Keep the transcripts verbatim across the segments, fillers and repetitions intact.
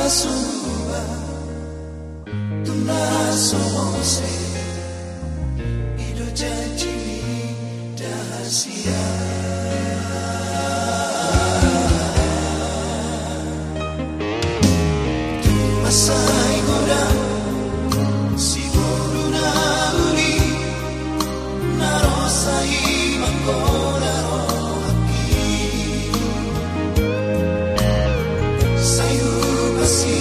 sua, tu na somose, ido janji dahasia. Tu masai godang, si buru na uli, narosai manggoda rohaki. Sayu basi,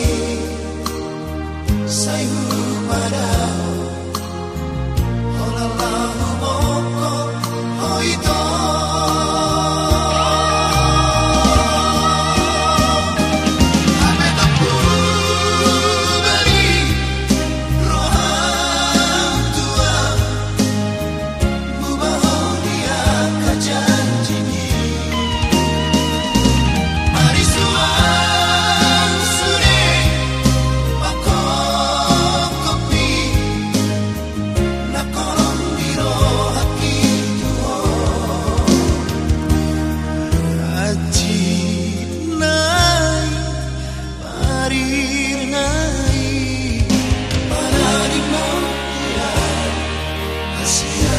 sayu padao, holalahu moko hoito. Ame tapu bari rohang tua, mubaho dia kajanjini. Mari suang sure mako kopi, nakolong biro hati tuo. Aji nai parir nai, panari mo dia hasia.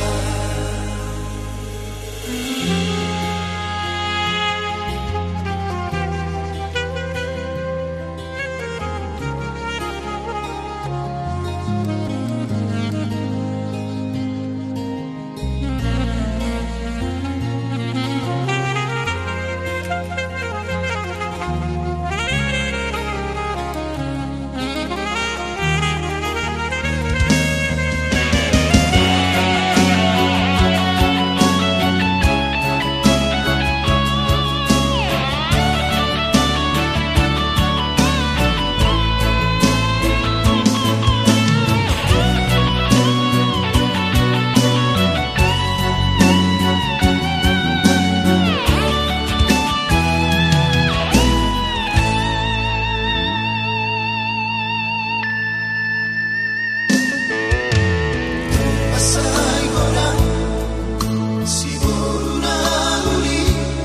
Masai godang, si buru na uli,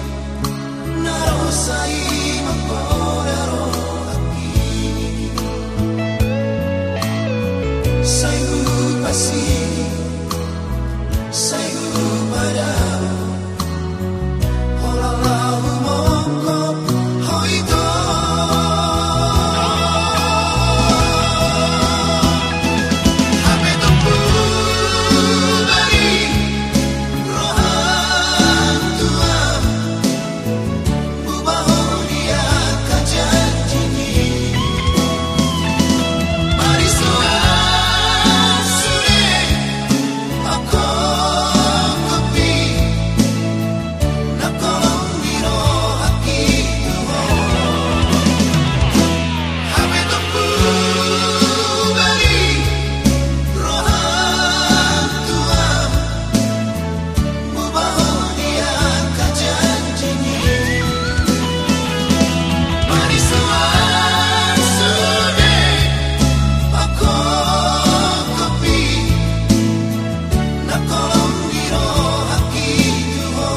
narosai manggoda rohaki. Sayu basi, sayu padao, holalahu moko hoito. Ame tapu bari rohang tua, mubaho dia kajanjini. Mari suang sure mako kopi, nakolong biro hati tuo. Ame tapu bari rohang tua, mubaho dia kajanjini. Mari suang sure mako kopi, nakolong biro hati tuo.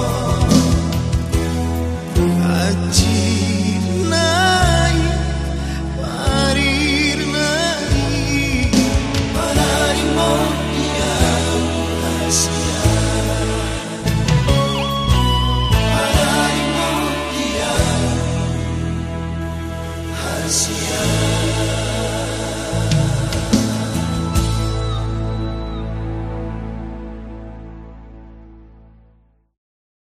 Aji nai parir nai, panari mo dia hasia. Panari mo dia hasia.